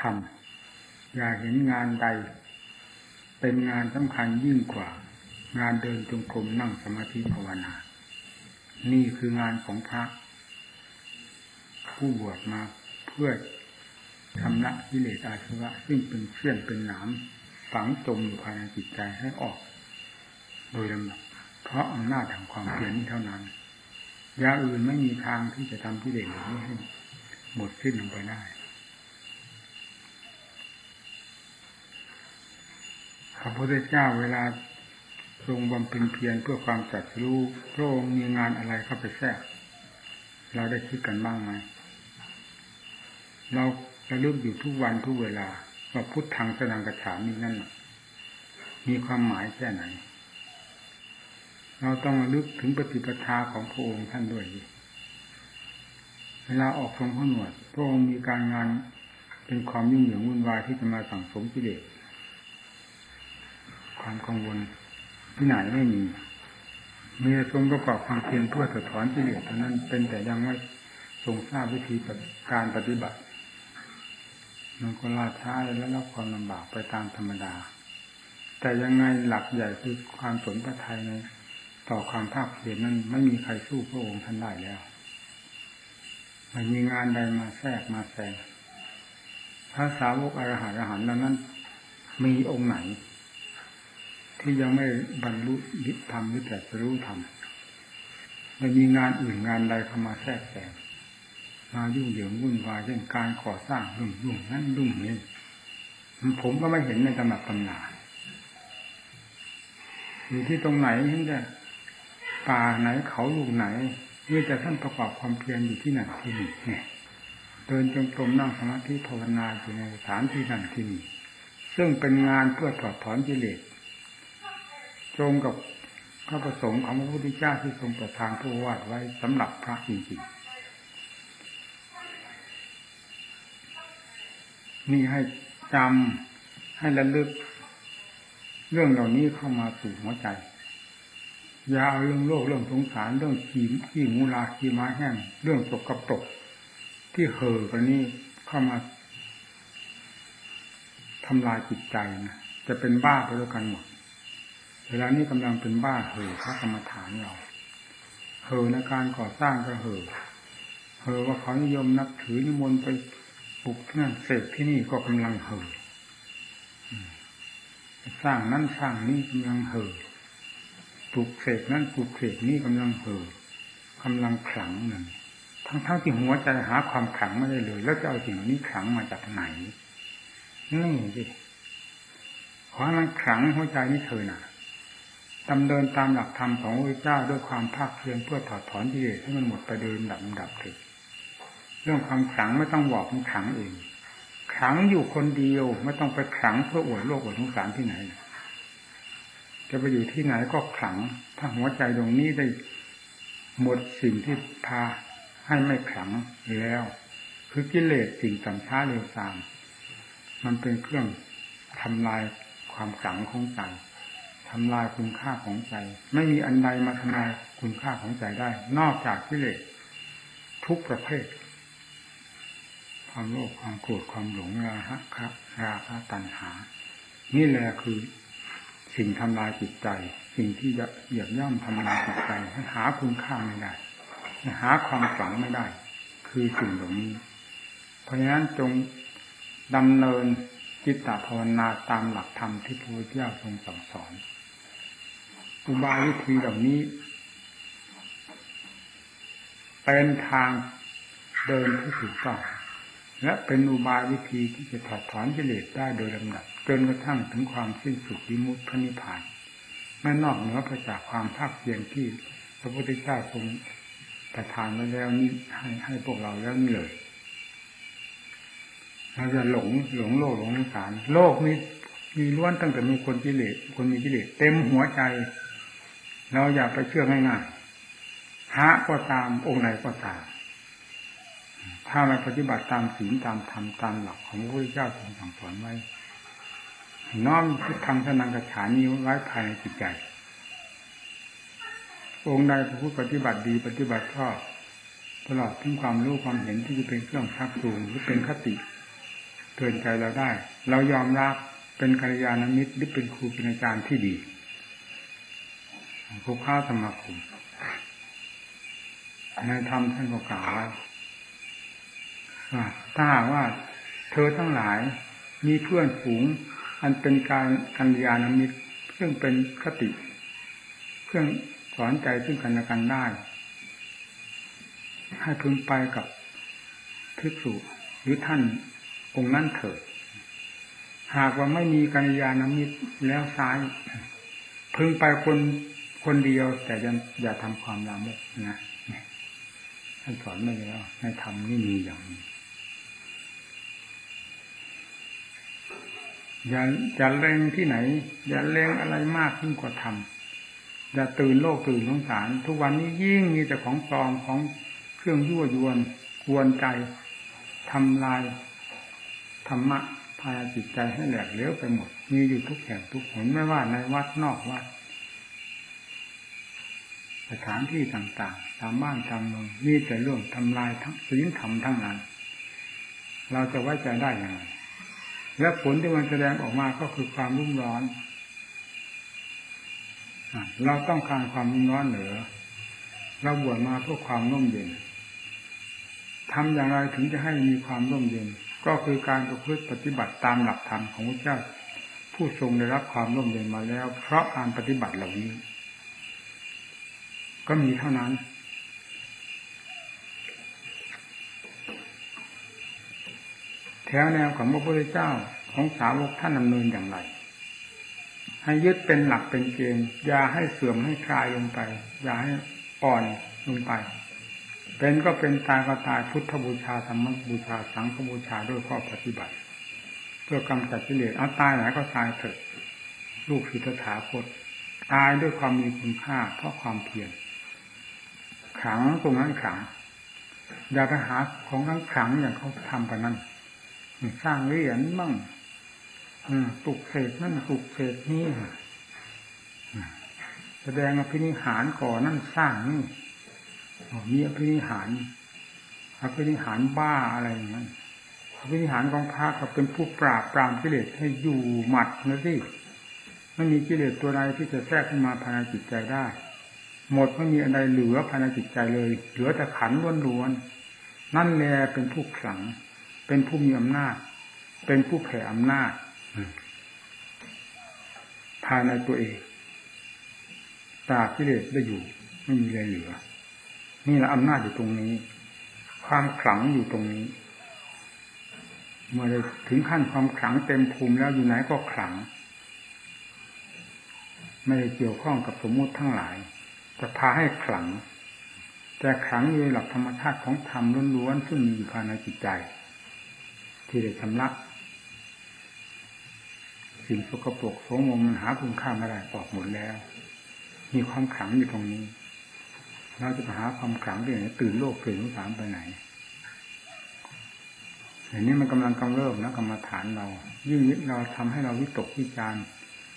ธรรมอย่าเห็นงานใดเป็นงานสำคัญยิ่งกว่างานเดินจงกรมนั่งสมาธิภาวนานี่คืองานของพระผู้บวชมาเพื่อชำระกิเลสอาสวะซึ่งเป็นเสี้ยนเป็นหนามฝังจมอยู่ภายในจิตใจให้ออกโดยลำดับเพราะอำนาจแห่งความเพียรนี้เท่านั้นยาอื่นไม่มีทางที่จะทำกิเลสนี้ให้หมดสิ้นลงไปได้พระพุทธเจ้าเวลาทรงบำเพ็ญเพียรเพื่อความตรัสรู้พระองค์มีงานอะไรเข้าไปแทรกเราได้คิดกันบ้างไหมเราระลึกอยู่ทุกวันทุกเวลาว่าพุทธังสนังกัจฉามินั่นมีความหมายแค่ไหนเราต้องระลึกถึงปฏิปทาของพระองค์ท่านด้วยเวลาออกทรงผนวดพระองค์มีการงานเป็นความยุ่งเหยิงวุ่นวายที่จะมาสั่งสมกิเลสความกังวลที่ไหนไม่มีทรงประกอบความเพียรเพื่อถอดถอนกิเลสเท่านั้นเป็นแต่ยังไม่ทรงทราบวิธีการปฏิบัติมันก็ล่าช้าและรับความลำบากไปตามธรรมดาแต่ยังไงหลักใหญ่คือความสนพระทัยในต่อความภาคเพียรนั้นไม่มีใครสู้พระองค์ท่านได้แล้วไม่มีงานใดมาแทรกมาแซงพระสาวกอรหันต์นั้นมีองค์ไหนที่ยังไม่บรรลุธรรมหรือแต่จะรู้ธรรมไม่มีงานอื่นงานใดเข้ามาแทรกแซงมายุ่งเหยิงวุ่นวายเช่นการก่อสร้างยุ่งนั่นยุ่งนี่ผมก็ไม่เห็นในตำหนักตำนาอยู่ที่ตรงไหนเห็นแต่ป่าไหนเขาลูกไหนนี่แต่ท่านประกอบความเพียรอยู่ที่นั่นที่นี่เนี่ยเดินจงกรมนั่งสมาธิภาวนาอยู่ในสถานที่นั่นที่นี่ซึ่งเป็นงานเพื่อถอดถอนกิเลสตรงกับพระประสงค์ของพระพุทธเจ้าที่ทรงประทานพระโอวาทไว้สำหรับพระจริงๆนี่ให้จำให้ระลึกเรื่องเหล่านี้เข้ามาสู่หัวใจอย่าเอาเรื่องโลกเรื่องสงสารเรื่องขี้มูลาขี้ม้าแห้งเรื่องตกกระปรกที่เห่อกันนี้เข้ามาทำลายจิตใจนะจะเป็นบ้าไปด้วยกันหมดเวลานี้กำลังเป็นบ้าเห่อพระกรรมฐานเราเห่อในการก่อสร้างก็เห่อว่าเขานิยมนับถือนิมนต์ไปปลุกที่นั่นเสกที่นี่ก็กำลังเห่อสร้างนั้นสร้างนี้กำลังเห่อปลุกเสกนั้นปลุกเสกนี้กำลังเห่อกำลังขลังหนึ่งทั้งที่หัวใจหาความขลังไม่ได้เลยแล้วจะเอาสิ่งนี้ขลังมาจากไหนนี่สิขอให้มันขลังหัวใจนี้เถิดนะดำเนินตามหลักธรรมของพระพุทธเจ้าด้วยความภาคเพียรเพื่อถอดถอนกิเลสให้มันหมดไปโดยลำดับเถิดเรื่องความขลังไม่ต้องบอกมันขลังเองขลังอยู่คนเดียวไม่ต้องไปขลังเพื่ออวดโลกอวดสงสารที่ไหนจะไปอยู่ที่ไหนก็ขลังถ้าหัวใจตรงนี้ได้หมดสิ่งที่พาให้ไม่ขลังแล้วคือกิเลสสิ่งต่ำช้าเร็วตามมันเป็นเครื่องทำลายความขลังของใจทำลายคุณค่าของใจไม่มีอันใดมาทำลายคุณค่าของใจได้นอกจากกิเลสทุกประเภทความโลภความโกรธความหลงราคะตัณหานี่แหละคือสิ่งทำลายจิตใจสิ่งที่จะเหยียบย่ำทำลายจิตใจให้หาคุณค่าไม่ได้หาความฝังไม่ได้คือสิ่งเหล่านี้เพราะฉะนั้นจงดำเนินจิตตภาวนาตามหลักธรรมที่พระพุทธเจ้าทรงสั่งสอนอุบายวิธีเหล่านี้เป็นทางเดินที่ถูกต้องและเป็นอุบายวิธีที่จะถอดถอนกิเลสได้โดยลำดับจนกระทั่งถึงความสิ้นสุดวิมุตติพระนิพพานไม่นอกเหนือไปจากความภาคเพียรที่พระพุทธเจ้าทรงประทานไว้แล้วนี่ให้พวกเราแล้วนี่เลยเราจะหลงโลกหลงสงสารโลกนี้มีล้วนตั้งแต่มีคนกิเลสคนมีกิเลสเต็มหัวใจเราอย่าไปเชื่อง่ายๆพระก็ตามองค์ไหนก็ตามถ้าไม่ปฏิบัติตามศีลตามธรรมตามหลักของพระพุทธเจ้าทรงสั่งสอนไว้น้อมพุทธังสนังกัจฉามิไว้ภายในจิตใจองค์ใดผู้ปฏิบัติดีปฏิบัติชอบตลอดถึงความรู้ความเห็นที่จะเป็นเครื่องชักจูงหรือเป็นคติเตือนใจเราได้เรายอมรับเป็นกัลยาณมิตรหรือเป็นครูเป็นอาจารย์ที่ดีผู้ค้าสมาคมในธรรมท่านก็กล่าวไว้ว่าถ้าหากว่าเธอทั้งหลายมีเพื่อนฝูงอันเป็นการกัลยาณมิตรซึ่งเป็นคติเครื่องสอนใจซึ่งกันและกันได้ให้พึงไปกับภิกษุหรือท่านองค์นั้นเถิดหากว่าไม่มีกัลยาณมิตรแล้วซ้ายพึงไปคนเดียวแต่อย่าทำความลามกนะท่านสอนไม่แล้วในธรรมนี่มีอย่างนี้อย่าเล็งที่ไหนอย่าเล็งอะไรมากยิ่งกว่าธรรมอย่าตื่นโลกตื่นสงสารทุกวันนี้ยิ่งมีแต่ของปลอมของเครื่องยั่วยวนกวนใจทำลายธรรมะพาจิตใจให้แหลกเหลวไปหมดมีอยู่ทุกแห่งทุกหนไม่ว่าในวัดนอกวัดสถานที่ต่างๆตามบ้านตามเมืองมีแต่เรื่องทำลายทั้งศีลธรรมทั้งนั้นเราจะไว้ใจได้อย่างไรและผลที่มันแสดงออกมาก็คือความรุ่มร้อนเราต้องการความรุ่มร้อนเหนือเราบวชมาเพื่อความร่มเย็นทำอย่างไรถึงจะให้มีความร่มเย็นก็คือการประพฤติปฏิบัติตามหลักธรรมของพระเจ้าผู้ทรงได้รับความร่มเย็นมาแล้วเพราะการปฏิบัติเหล่านี้ก็มีเท่านั้นแถวแนวของพระพุทธเจ้าของสาวกท่านดำเนินอย่างไรให้ยึดเป็นหลักเป็นเกณฑ์อย่าให้เสื่อมให้คลายลงไปอย่าให้อ่อนลงไปเป็นก็เป็นตายก็ตายพุทธบูชาธรรมบูชาสังฆบูชาด้วยข้อปฏิบัติเพื่อกำจัดกิเลสเอาตายไหนก็ตายเถิดลูกศิษย์ตถาคตตายด้วยความมีคุณค่าเพราะความเพียรขังตรงนั้นขังอย่าไปหาของทั้งขังอย่างเขาทำกันนั้นสร้างเหรียญบ้างปลุกเสกนั่นปลุกเสกนี่แสดงอภินิหารก่อนั่นสร้างนี่มีอภินิหารบ้าอะไรอย่างนั้นอภินิหารของพระก็เป็นผู้ปราบปรามกิเลสให้อยู่หมัดนะสิไม่มีกิเลสตัวใดที่จะแทรกขึ้นมาภายในจิตใจได้หมดไม่มีอะไรเหลือภายในจิตใจเลยเหลือแต่ขันธ์ล้วนๆนั่นแหละเป็นผู้ขลังเป็นผู้มีอำนาจเป็นผู้แผ่อำนาจภายในตัวเองปราบกิเลสได้อยู่ไม่มีอะไรเหลือนี่แหละอำนาจอยู่ตรงนี้ความขลังอยู่ตรงนี้เมื่อได้ถึงขั้นความขลังเต็มภูมิแล้วอยู่ไหนก็ขลังไม่ได้เกี่ยวข้องกับสมมุติทั้งหลายจะพาให้ขลังแต่ขลังโดยหลักธรรมชาติของธรรมล้วนๆซึ่งมีอยู่ภายในจิตใจที่ได้ชำระสิ่งสกปรกโสมมมันหาคุณค่าไม่ได้ออกหมดแล้วมีความขลังอยู่ตรงนี้เราจะไปหาความขลังที่ไหนตื่นโลกตื่นสงสารไปไหนอย่างนี้มันกำลังกำเริบนะกรรมฐานเรายิ่งเราทำให้เราวิตกวิจารณ์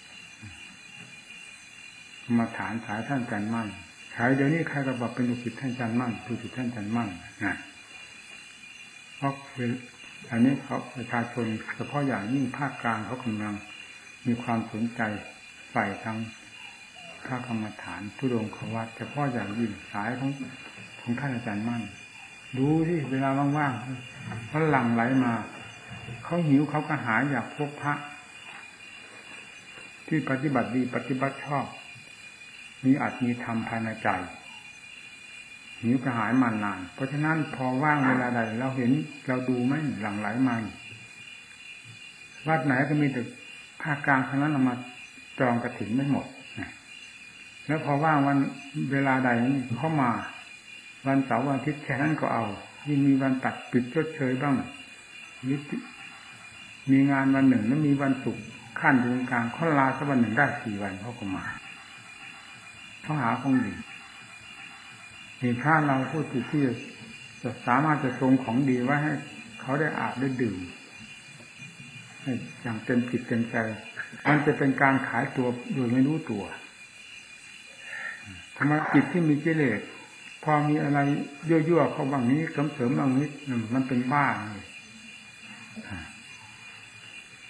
กรรมฐานสายท่านจันมั่นสายเดี๋ยวนี้ใครก็บอกเป็นลูกศิษย์ท่านจันมั่นลูกศิษย์ท่านจันมั่นนะเพราะอันนี้เขาประชาชนเฉพาะอย่างยิ่งภาคกลางเขากำลังมีความสนใจใฝ่ทางพระกรรมฐานทุดงควัตเฉพาะอย่างยิ่งสายของท่านอาจารย์มั่นดูที่เวลาว่างๆเขาหลั่งไหลมาเขาหิวเขาก็หาอยากพบพระที่ปฏิบัติดีปฏิบัติชอบมีอัตมีธรรมภายในใจหิวกระหายมานานเพราะฉะนั้นพอว่างเวลาใดเราเห็นเราดูไม่หลั่งไหลมาวัดไหนก็มีแต่ภาคกลางเท่านั้นเอามาจองกฐินไม่หมดแล้วพอว่างวันเวลาใดเข้ามาวันเสาร์วันอาทิตย์แค่นั้นก็เอายิ่งมีวันตัดปิดชดเชยบ้างมีงานวันหนึ่งแล้วมีวันศุกร์ขั้นตรงกลางเขาลาสักวันหนึ่งได้4 วันเขาก็มาเขาหาของดีมีพระเราผู้ที่จะสามารถจะทรงของดีไว้ให้เขาได้อาบได้ดื่มอย่างเต็มจิตเต็มใจมันจะเป็นการขายตัวโดยไม่รู้ตัวธรรมะจิตที่มีกิเลสพอมีอะไรยั่วๆเขาบางนี้เสริมบางนิดมันเป็นบ้าเลย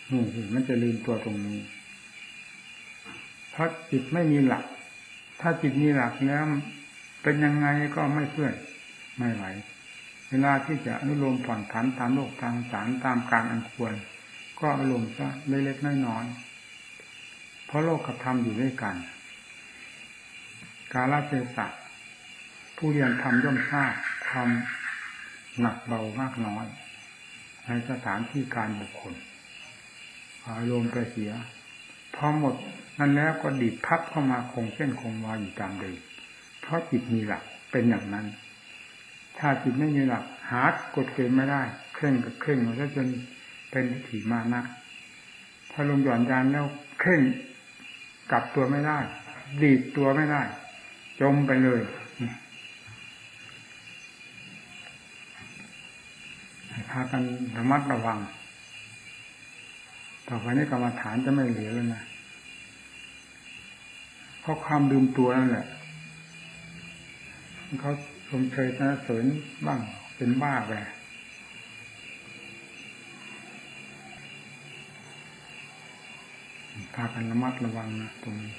มันจะลืมตัวตรงนี้เพราะจิตไม่มีหลักถ้าจิตมีหลักแล้วเป็นยังไงก็ไม่เพื่อนไม่ไหวเวลาที่จะอนุโลมผ่อนผันตามโลกทางสารตามการอันควรก็อารมณ์ซะเล็กๆน้อยๆเพราะโลกกับธรรมอยู่ด้วยกันกาลเทศะผู้เรียนธรรมย่อมทราบความหนักเบามากน้อยในสถานที่การบุคคลอารมณ์ไปเสียพอหมดนั่นแล้วก็ดิบพับเข้ามาคงเส้นคงวาอยู่ตามเดิมเพราะจิตมีหลักเป็นอย่างนั้นถ้าจิตไม่มีหลักหากฎเกณฑ์ไม่ได้เคร่งกับเคร่งมาจนเป็นทิฏฐิมานะถ้าลงหย่อนยานแล้วเคร่งกลับตัวไม่ได้ดีดตัวไม่ได้จมไปเลยพากันระมัดระวังต่อไปนี้กรรมฐานจะไม่เหลือแล้วนะเพราะความลืมตัวนั่นแหละเขาชมเชยสรรเสริญบ้างเป็นบ้าไปพากันระมัดระวังนะตรงนี้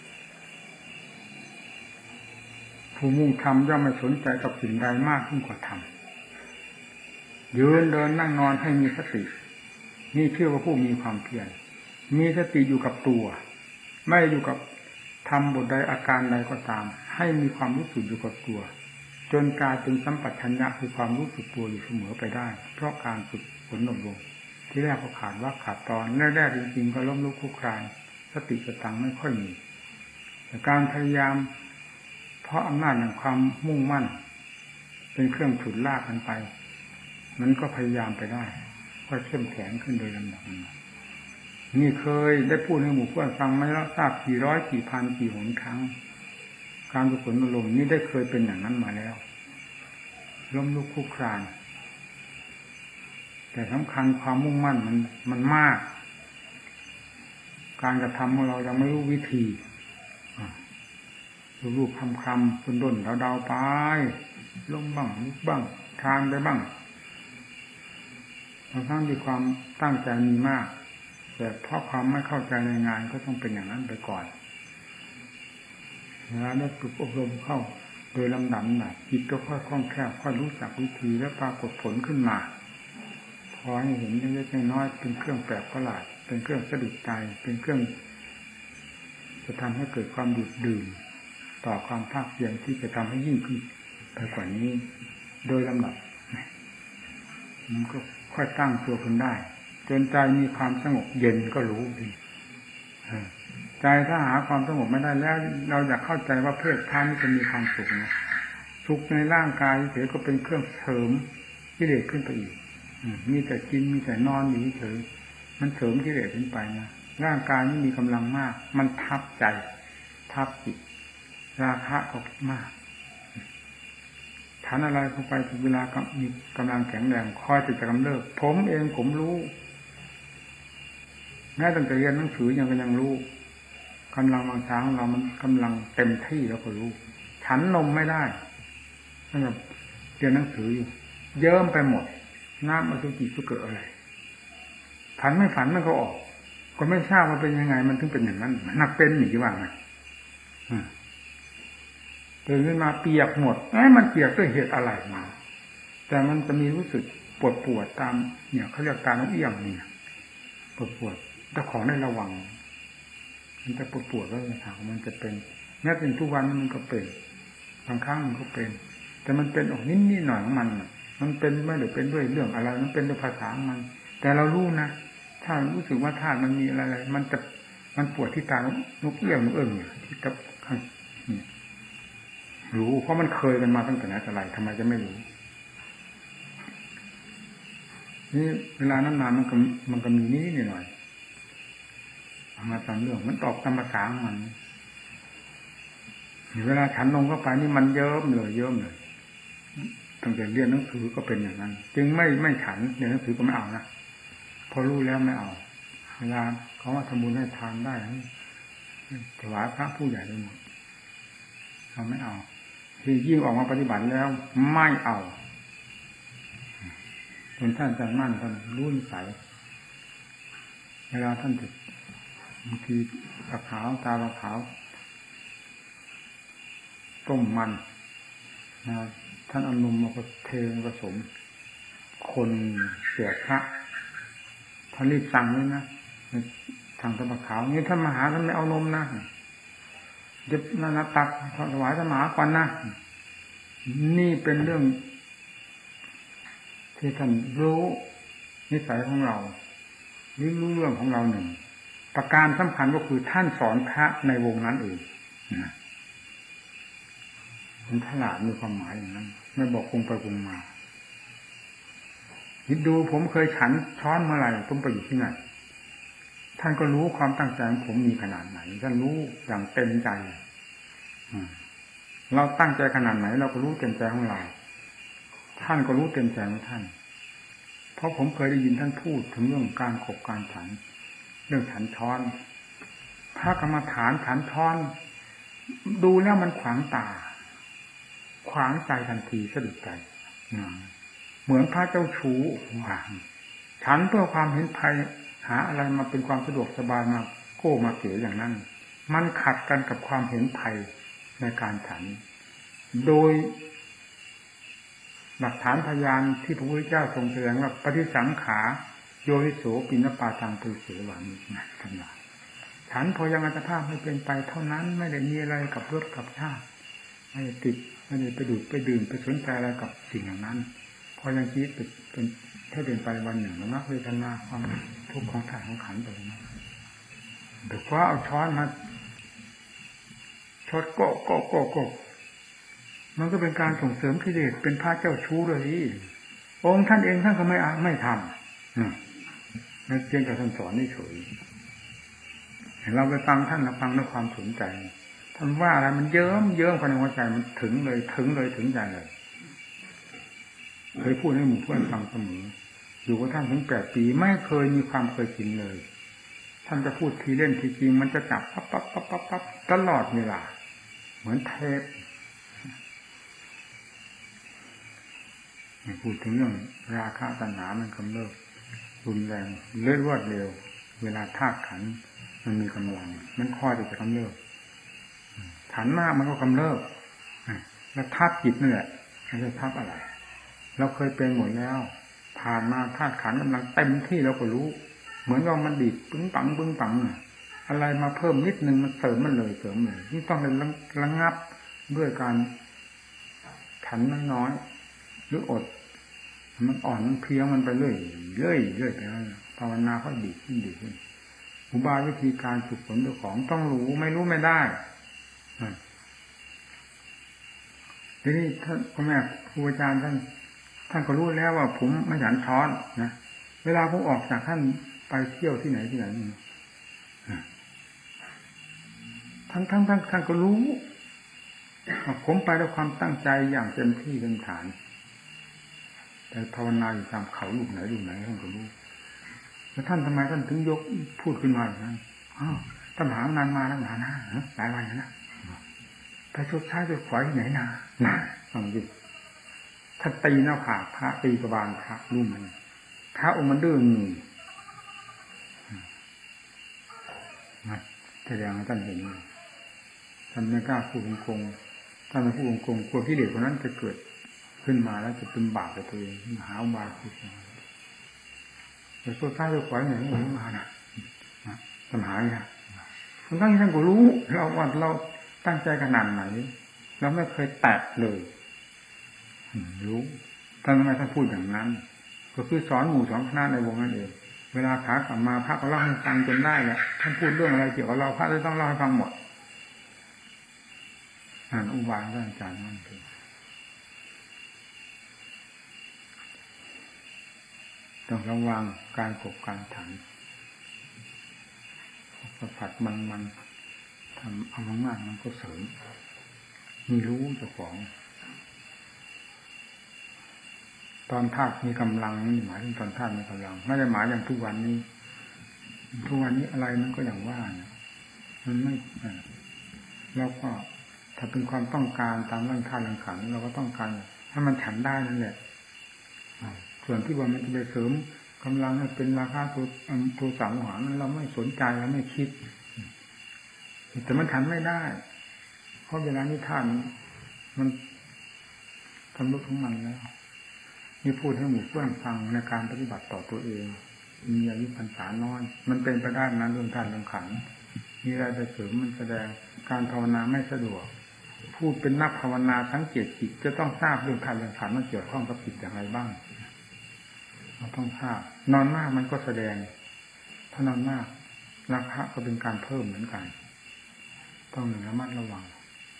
ผู้มุ่งทำย่อมไม่สนใจกับสิ่งใดมากยิ่งกว่าทำยืนเดินนั่งนอนให้มีสตินี่ชื่อว่าผู้มีความเพียรมีสติอยู่กับตัวไม่อยู่กับทำบทใดอาการใดก็ตามให้มีความรู้สึกอยู่กับตัวจนกลายเป็นสัมปชัญญะคือความรู้สึกตัวอยู่เสมอไปได้เพราะการฝึกฝนอบรมที่แรกก็ขาดว่าขาดตอนแรกๆจริงๆก็ล้มลุกคลุกคลานสติสตังไม่ค่อยมีแต่การพยายามเพราะอำนาจแห่งความมุ่งมั่นเป็นเครื่องฉุดลากกันไปมันก็พยายามไปได้ก็เข้มแข็งขึ้นโดยลำดับนี่เคยได้พูดให้หมู่เพื่อนฟังไม่ละทราบกี่ร้อยกี่พันกี่หนครั้งการฝึกฝนอบรมนี่ได้เคยเป็นอย่างนั้นมาแล้วล้มลุกคลุกคลานแต่สำคัญความมุ่งมั่นมันมากการกระทำของเรายังไม่รู้วิธีรูปคำคุณด้นเดาไปล้มบ้างลุกบ้างทานไปบ้างทั้งที่ความตั้งใจมีมากแต่เพราะความไม่เข้าใจในงานก็ต้องเป็นอย่างนั้นไปก่อนเวลาได้ฝึกอบรมเข้าโดยลำดับหนักจิตก็ค่อยคล่องแคล่วค่อยรู้จักวิธีและปรากฏผลขึ้นมาพอให้เห็นเล็กๆน้อยๆเป็นเครื่องแปลกประหลาดเป็นเครื่องสะดุดใจเป็นเครื่องจะทำให้เกิดความดุดดื่มต่อความภาคเพียรที่จะทำให้ยิ่งขึ้นไปกว่านี้โดยลำดับมันก็ค่อยตั้งตัวขึ้นได้จนใจมีความสงบเย็นก็รู้ดีใจถ้าหาความสงบไม่ได้แล้วเราอยากเข้าใจว่าเพศท่านจะมีความสุขนะสุขในร่างกายเฉยก็เป็นเครื่องเสริมกิเลสขึ้นไปอีกมีแต่กินมีแต่นอนอยู่เฉยมันเสริมกิเลสขึ้นไปนะร่างกายนี่มีกำลังมากมันทับใจทับจิตราคะก็มากฐานอะไรเข้าไปถึงเวลาก็มีกำลังแข็งแรงคอยจะกำเริบผมรู้แม้ตั้งแต่เรียนหนังสือยังรู้กำลังบางช้างเรามันกำลังเต็มที่แล้วก็รู้ฉันนมไม่ได้สำหรับเรียนหนังสืออยู่เยิ้มไปหมดน้ำอสุจิก็เกิดอะไรฝันไม่ฝันมันก็ออกก็ไม่ทราบว่าเป็นยังไงมันถึงเป็นอย่างนั้นนักเป็นหนีว่าไงตื่นขึ้นมาเปียกหมดมันเปียกด้วยเหตุอะไรมาแต่มันจะมีรู้สึกปวดตามเนี่ยเขาเรียกตาน้องเอี้ยงนี่ปวดเจ้าของได้ระวังมันจะปวดแล้วถามมันจะเป็นแม้เป็นทุกวันมันก็เป็นบางครั้งมันก็เป็นแต่มันเป็นออกนิดหน่อยของมันเป็นไม่ได้เป็นด้วยเรื่องอะไรมันเป็นด้วยภาษาของมันแต่เรารู้นะถ้ารู้สึกว่าธาตุมันมีอะไรมันปวดที่ตานกเอี้ยงที่ตะข้างรู้เพราะมันเคยกันมาตั้งแต่ไหนแต่ไรทำไมจะไม่รู้นี่เวลานั้นมามันก็มีนิดหน่อยมาตามเรื่องมันตอบตามภาษาของมันเวลาฉันลงเข้าไปนี่มันเยิ้มเลยตั้งแต่เรียนหนังสือก็เป็นอย่างนั้นจึงไม่ฉันเรียนหนังสือก็ไม่เอานะพอรู้แล้วไม่เอาเวลาเขาว่าทำบุญให้ทานได้ถวายพระผู้ใหญ่เลยหมดเราไม่เอาที่ยิ่งออกมาปฏิบัติแล้วไม่เอาจนท่านอาจารย์มั่นท่านรู้นิสัยเวลาท่านจะบางทีปลาขาวตาปลาขาวต้มมันนะท่านเอานมมาเทผสมคนเสียพระท่านรีบสั่งเลยนะสั่งตาปลาขาวนี่ท่านมาหาท่านไม่เอานมนะเดี๋ยวนับตักถวายสมาก่อนนะนี่เป็นเรื่องที่ท่านรู้นิสัยของเรารู้เรื่องของเราหนึ่งประการสำคัญก็คือท่านสอนพระในวงนั้นเองนะมันฉลาดมีความหมายอย่างนั้นไม่บอกคงไปคงมาคิดดูผมเคยฉันช้อนเมื่อไหร่ผมไปอยู่ที่ไหนท่านก็รู้ความตั้งใจของผมมีขนาดไหนท่านรู้อย่างเต็มใจเราตั้งใจขนาดไหนเราก็รู้เต็มใจของเราท่านก็รู้เต็มใจของท่านเพราะผมเคยได้ยินท่านพูดถึงเรื่องการขบการฉันเรื่องฉันช้อนพระกรรมฐานฉันช้อนดูแล้วมันขวางตาขวางใจทันทีสะดุดใจเหมือนพระเจ้าชู้ฉันเพื่อความเห็นภัยหาอะไรมาเป็นความสะดวกสบายมาโก้มาเก๋อย่างนั้นมันขัดกันกับความเห็นภัยในการฉันโดยหลักฐานพยานที่พระพุทธเจ้าทรงแสดงว่าปฏิสังขารโยนิโสปิณปาตังปุเสวามินะท่านว่าฉันพอยังอัตภาพไม่เป็นไปเท่านั้นไม่ได้มีอะไรกับรสกับชาติไม่ได้ติดไม่ได้ไปดูดไปดื่มไปสนใจอะไรกับสิ่งอย่างนั้นพอยังคิดเป็นถ้าเป็นไปวันหนึ่งแล้วนักเวทนาความทุกข์ของธาตุของขันธ์ไปนะแต่ว่าเอาช้อนมาชดโกมันก็เป็นการส่งเสริมกิเลสเป็นพระเจ้าชู้เลยองค์ท่านเองท่านก็ไม่ทำนั่นเพียงแต่ท่านสอนเฉยเราไปฟังท่านเราฟังด้วยความสนใจท่านว่าอะไรมันเยิ้มภายในหัวใจมันถึงใจเลยเคยพูดให้หมู่เพื่อนฟังเสมออยู่กับท่านถึง8 ปีไม่เคยมีความเคยชินเลยท่านจะพูดทีเล่นทีจริงมันจะจับปั๊บตลอดเวลาเหมือนเทปพูดถึงเรื่องราคะตัณหามันกำเริบรุนแรงรวดเร็วเวลาธาตุขันธ์มันมีกำลังมันค่อยจะกำเริบขันธ์มากมันก็กำเริบแล้วธาตุจิตนี่แหละไม่ใช่ธาตุอะไรเราเคยเป็นหมดแล้วผ่านมาธาตุขันธ์กำลังเต็มที่เราก็รู้เหมือนกับมันดีดปึ้งปังอะไรมาเพิ่มนิดนึงมันเสริมเลยนี่ต้องเป็นระงับด้วยการขันน้อยหรืออดมันอ่อนมันเพียงมันไปเรื่อยไปนั่นภาวนาค่อยดีขึ้นอุบายวิธีการฝึกฝนตัวของต้องรู้ไม่ได้ทีนี้ท่านพ่อแม่ครูอาจารย์ท่านก็รู้แล้วว่าผมไม่ฉันช้อนนะเวลาผมออกจากท่านไปเที่ยวที่ไหนท่านก็รู้ผมไปด้วยความตั้งใจอย่างเต็มที่เต็มฐานแต่ภาวนาอยู่ตามเขาลูกไหนท่านก็รู้แล้วท่านทำไมท่านถึงยกพูดขึ้นมาอย่างนั้นท่านหานานมาแล้วหานะหลายวันแล้วนะไปชดใช้ไปขวายที่ไหนนะฟังดิท่านตีหน้าผากพระตีกระบาลพระรู้มันพระองค์มันดื้องีแสดงให้ท่านเห็นท่านไม่กล้าพูดโกงท่านไม่พูดโกงกลัวกิเลสคนนั้นจะเกิดขึ้นมาแล้วจะเป็นบาปกับตัวเองหาอุบายพูดแต่ตัวท้ายตัวขวาอย่างนี้มานะปัญหาเนี่ยทั้งที่ท่านก็รู้เราตั้งใจขนาดไหนเราไม่เคยแตะเลยรู้ท่านทำไมท่านพูดอย่างนั้นก็คือสอนหมู่สอนคณะในวงนั่นเองเวลาขากลับมาพระก็เล่าให้ฟังจนได้แหละท่านพูดเรื่องอะไรเกี่ยวกับเราพระจะต้องเล่าให้ฟังหมดอุบายท่านอาจารย์นั่นคือต้องระวังการขบการฉันประผัดมันทำเอามากมันก็เสริมมีรู้เจ้าของตอนธาตุมีกำลังนี่หมายถึงตอนธาตุมีกำลังไม่ได้หมายอย่างทุกวันนี้อะไรมันก็อย่างว่ามันไม่แล้วก็ถ้าเป็นความต้องการตามร่างธาตุร่างขันธ์เราก็ต้องการให้มันฉันได้นั่นแหละส่วนที่ว่ามันจะไปเสริมกำลังให้เป็นราคาตัวสามหารเราไม่สนใจเราไม่คิดแต่มันทันไม่ได้เพราะเวลานิทานมันทำรุกของมันแล้วนี่พูดให้หมู่เพื่อนฟังในการปฏิบัติต่อตัวเองมีอายุพรรษาน้อยมันเป็นไปได้นั้นเรื่องท่านเรื่องขันมีอะไรไปเสริมมันแสดงการภาวนาไม่สะดวกพูดเป็นนักภาวนาสังเกตจิตจะต้องทราบเรื่องท่านเรื่องขันมันเกี่ยวข้องกับจิตอย่างไรบ้างเราต้องทราบนอนมากมันก็แสดงถ้านอนมากราคะก็เป็นการเพิ่มเหมือนกันต้องระมัดระวัง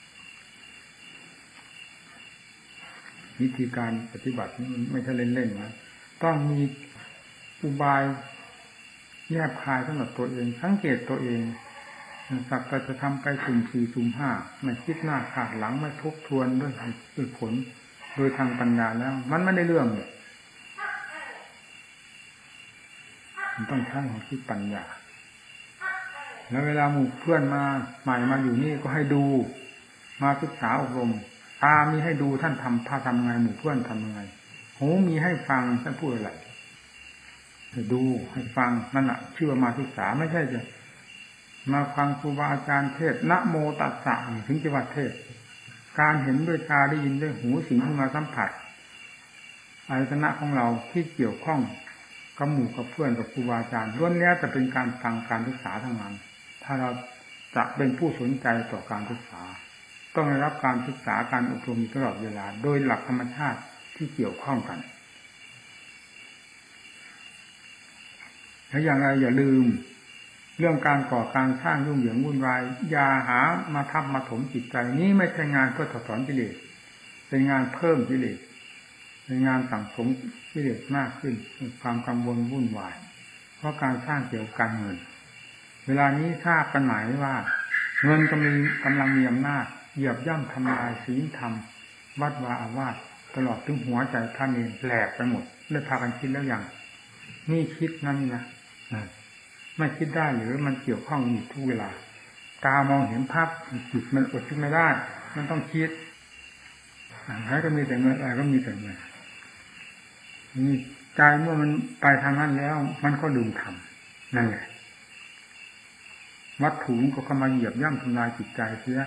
วิธีการปฏิบัตินี่ไม่ใช่เล่นๆนะต้องมีอุบายแยบคายสำหรับตัวเองสังเกตตัวเองสักแต่จะทำไปสุ่มสี่สุ่มห้าไม่คิดหน้าขาดหลังไม่ทบทวนด้วยผลโดยทางปัญญาแล้วมันไม่ได้เรื่องเลยมันต้องใช้ความคิดปัญญาแล้วเวลาหมู่เพื่อนมาใหม่มาอยู่นี่ก็ให้ดูมาศึกษาอบรมตามีให้ดูท่านทำยังไงหมู่เพื่อนทำยังไงหูมีให้ฟังท่านพูดอะไรให้ดูให้ฟังนั่นแหละชื่อว่ามาศึกษาไม่ใช่จะมาฟังครูบาอาจารย์เทศนะโมตัสสะถึงจะว่าเทศการเห็นด้วยตาได้ยินด้วยหูสิ่งที่มาสัมผัสอายตนะของเราที่เกี่ยวข้องกับหมู่กับเพื่อนกับครูบาอาจารย์ล้วนแล้วแต่เป็นการฟังการศึกษาทั้งนั้นถ้าเราจะเป็นผู้สนใจต่อการศึกษาต้องได้รับการศึกษาการอบรมตลอดเวลาโดยหลักธรรมชาติที่เกี่ยวข้องกันและอย่างไรอย่าลืมเรื่องการก่อการสร้างยุ่งเหยิงวุ่นวายอย่าหามาทับมาถมจิตใจนี้ไม่ใช่งานเพื่อถอดถอนกิเลสเป็นงานเพิ่มกิเลสเป็นงานสั่งสมกิเลสมากขึ้นความกังวลวุ่นวายเพราะการสร้างเกี่ยวกับการเงินเวลานี้ทราบกันหมายว่าเงินกำลังมีอำนาจเหยียบย่ำทำลายศีลธรรมวัดวาอาวาสตลอดถึงหัวใจท่านเองแหลกไปหมดได้พากันคิดแล้วอย่างนี่คิดนั่นนะไม่คิดได้หรือมันเกี่ยวข้องอยู่ทุกเวลาตามองเห็นภาพจิตมันอดคิดไม่ได้มันต้องคิดอะไรก็มีแต่เงินอะไรก็มีแต่เงินนี่ใจเมื่อมันไปทางนั้นแล้วมันก็ลืมทำนั่นแหละวัตถุก็เข้ามาเหยียบย่ำทำลายจิตใจเสีย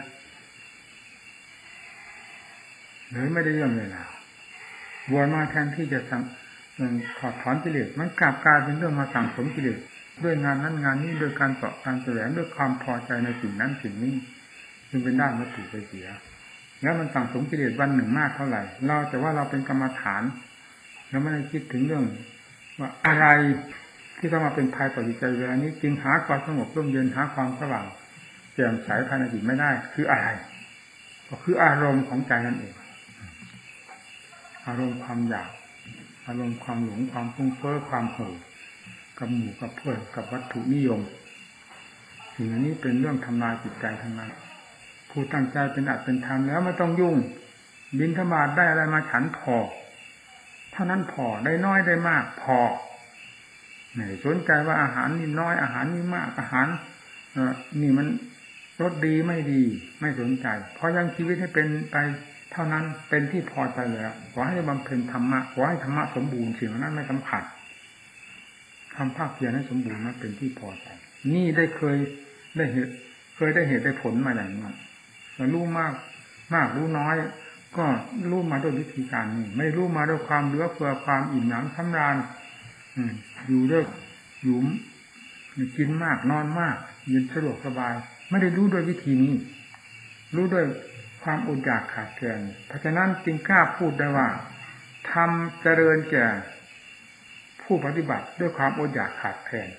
เลยไม่ได้เรื่องเลยแล้วบวชมาแทนที่จะถอดถอนกิเลสมันกลับกลายเป็นเรื่องมาสั่งสมกิเลสด้วยงานนั้นงานนี้โดยการต่อการแสวงด้วยความพอใจในสิ่งนั้นสิ่งนี้จึงเป็นด้านวัตถุไปเสียแล้วมันสั่งสมกิเลสวันหนึ่งมากเท่าไหร่เราแต่ว่าเราเป็นกรรมฐานแล้วไม่ได้คิดถึงเรื่องว่าอะไรที่ต้องมาเป็นภัยต่อจิตใจเวลานี้จึงหาความสงบร่มเย็นหาความสว่างแจ่มใสภายในจิตไม่ได้คืออะไรก็คืออารมณ์ของใจนั่นเองอารมณ์ความอยากอารมณ์ความหลงความฟุ้งเฟ้อความเห่อกับหมู่กับเพื่อนกับวัตถุนิยมสิ่งนี้เป็นเรื่องทำลายจิตใจทั้งนั้นผู้ตั้งใจเป็นอัตเป็นธรรมแล้วไม่ต้องยุ่งบิณฑบาตได้อะไรมาฉันพอเท่านั้นพอได้น้อยได้มากพอไม่สนใจว่าอาหารนี่น้อยอาหารนี่มากอาหารนี่มันรสดีไม่ดีไม่สนใจเพราะยังชีวิตให้เป็นไปเท่านั้นเป็นที่พอใจแล้วขอให้บำเพ็ญธรรมะขอให้ธรรมะสมบูรณ์สิ่งนั้นไม่สำคัญทำภาคเพียรให้สมบูรณ์นั้นเป็นที่พอใจนี่เคยได้เหตุได้ผลมาอย่างนั้นรู้มากรู้น้อยก็รู้มาด้วยวิธีการนี้ไม่รู้มาด้วยความเหลือเฟือความอิ่มหนำสำราญอยู่ด้วยอยู่กินมากนอนมากยืนสะดวกสบายไม่ได้รู้ด้วยวิธีนี้รู้ด้วยความอดอยากขาดแคลนเพราะฉะนั้นจึงกล้าพูดได้ว่าทำเจริญแก่ผู้ปฏิบัติด้วยความอดอยากขาดแคลน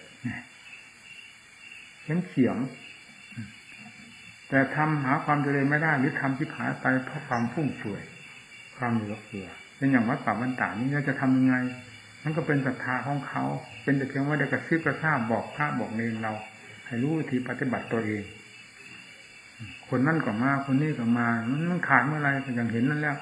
เฉียงแต่ทำหาความเจริญไม่ได้หรือทำที่หายไปเพราะความฟุ่มเฟือยความเหลือเฟือเป็นอย่างวัดป่าบรรดานี้เราจะทำยังไงมันก็เป็นศรัทธาของเขาเป็นแต่เพียงว่าได้กระซิบกระซาบบอกพระบอกเนรเราให้รู้วิธีปฏิบัติตัวเองคนนั่นก็มาคนนี้ก็มามันขาดเมื่อไรก็อย่างเห็นนั่นแล้ว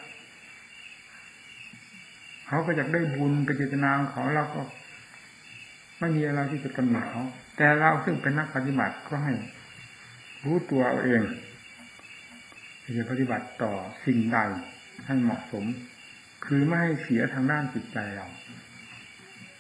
เขาก็อยากได้บุญไปเจตนาของเขาเราก็ไม่มีอะไรที่จะกำหนดเขาแต่เราซึ่งเป็นนักปฏิบัติก็ให้รู้ตัวเอาเองที่จะปฏิบัติต่อสิ่งใดให้เหมาะสมคือไม่ให้เสียทางด้านจิตใจเรา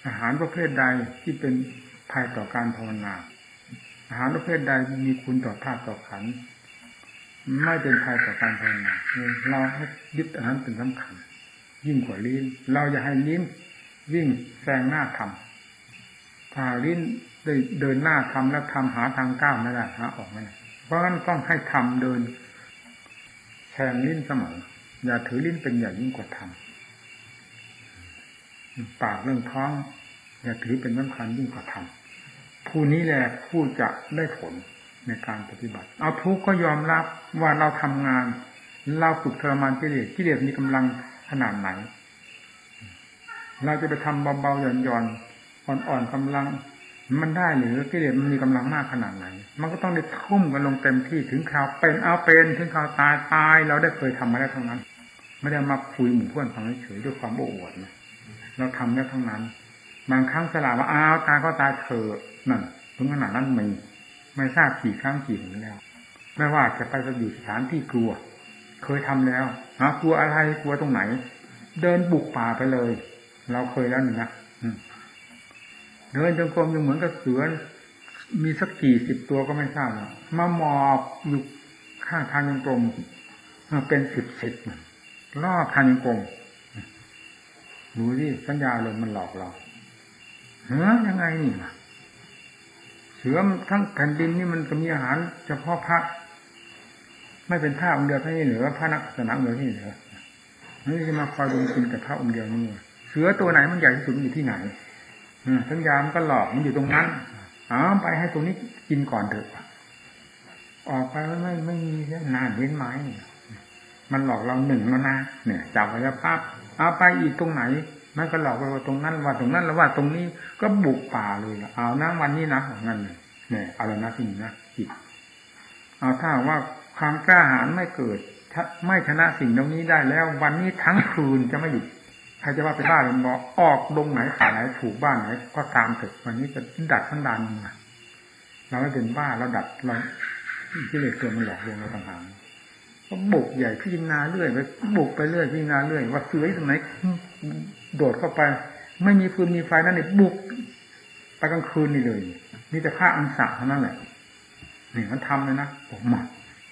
อาหารประเภทใดที่เป็นภัยต่อการภาวนาอาหารประเภทใดมีคุณต่อธาตุต่อขันธ์ไม่เป็นภัยต่อการภาวนาเราให้ยึดอันนั้นเป็นสำคัญยิ่งกว่าลิ้นเราอย่าให้ลิ้นวิ่งแซงหน้าทำถ้าลิ้นได้เดินหน้าทำแล้วทำหาทางก้าวไม่ได้หาออกไม่ได้เพราะฉะนั้นต้องให้ทำเดินแซงลิ้นเสมออย่าถือลิ้นเป็นใหญ่ยิ่งกว่าทำปากเรื่องท้องอย่าถือเป็นสำคัญยิ่งกว่าทำผู้นี้แหละผู้จะได้ผลในการปฏิบัติเอาทุกข์ก็ยอมรับว่าเราทำงานเราฝึกทรมานกิเลสมีกำลังขนาดไหนเราจะไปทำเบาๆหย่อนๆอ่อนๆกำลังมันได้หรือกิเลสมันมีกำลังมากขนาดไหนมันก็ต้องได้ทุ่มกันลงเต็มที่ถึงคราวเป็นเอาเป็นถึงคราวตายเราได้เคยทำมาแล้วทั้งนั้นไม่ได้มาคุยหมู่เพื่อนฟังเฉยๆด้วยความโอ้อวดนะเราทำแล้วทั้งนั้นบางครั้งสละว่าอ้าวตายก็ตายเถอะนั่นถึงขนาดนั้นมีไม่ทราบกี่ครั้งกี่หนแล้วไม่ว่าจะไปอยู่สถานที่กลัวเคยทำแล้วกลัวอะไรกลัวตรงไหนเดินบุกป่าไปเลยเราเคยแล้วนี่นะเดินจงกรมยังเหมือนกับเสือมีสักกี่สิบตัวก็ไม่ทราบมาหมอบอยู่ข้างทางจงกรมเป็นสิบรอบทางจงกรมดูสิสัญญาลมมันหลอกเรายังไงนี่เสือทั้งแผ่นดินนี่มันก็มีอาหารเฉพาะพระไม่เป็นพระองค์เดียวเท่านี้เหลือพระนักศาสนาองค์เดียวที่เหลือนี่จะมาคอยดมกินแต่พระองค์เดียวนี่เสือตัวไหนมันใหญ่ที่สุดอยู่ที่ไหนสัญญามันก็หลอกมันอยู่ตรงนั้นไปให้ตรงนี้กินก่อนเถอะออกไปไม่มีนานเห็นไหมมันหลอกเราหนึ่งแล้วนะเนี่ยจับไว้แล้วภาพเอาไปอีกตรงไหนมันก็หลอกไปว่าตรงนั้นว่าตรงนั้นแล้วว่าตรงนี้ก็บุกป่าเลยเอานะวันนี้นะงั้นเนี่ยเอาแล้วนะที่นี่นะจิตเอาถ้าว่าความกล้าหาญไม่เกิดไม่ชนะสิ่งเหล่านี้ได้แล้ววันนี้ทั้งคืนจะไม่หยุดใครจะว่าไปบ้าหรือบอกออกลงไหนขาไหนถูกบ้านไหนก็ตามเถอะวันนี้จะดัดทั้งดานมาเราไม่เป็นบ้าเราดัดเราที่เลยเกิดมันหลอกลวงเราต่างหากก็บุกใหญ่พิจารณาเรื่อยไปบุกไปเรื่อยพิจารณาเรื่อยว่าเสือตรงไหนโดดเข้าไปไม่มีฟืนมีไฟนั่นเลยบุกไปกลางคืนนี่เลยมีแต่ผ้าอังสะเท่านั้นแหละนี่มันทำเลยนะผมหมด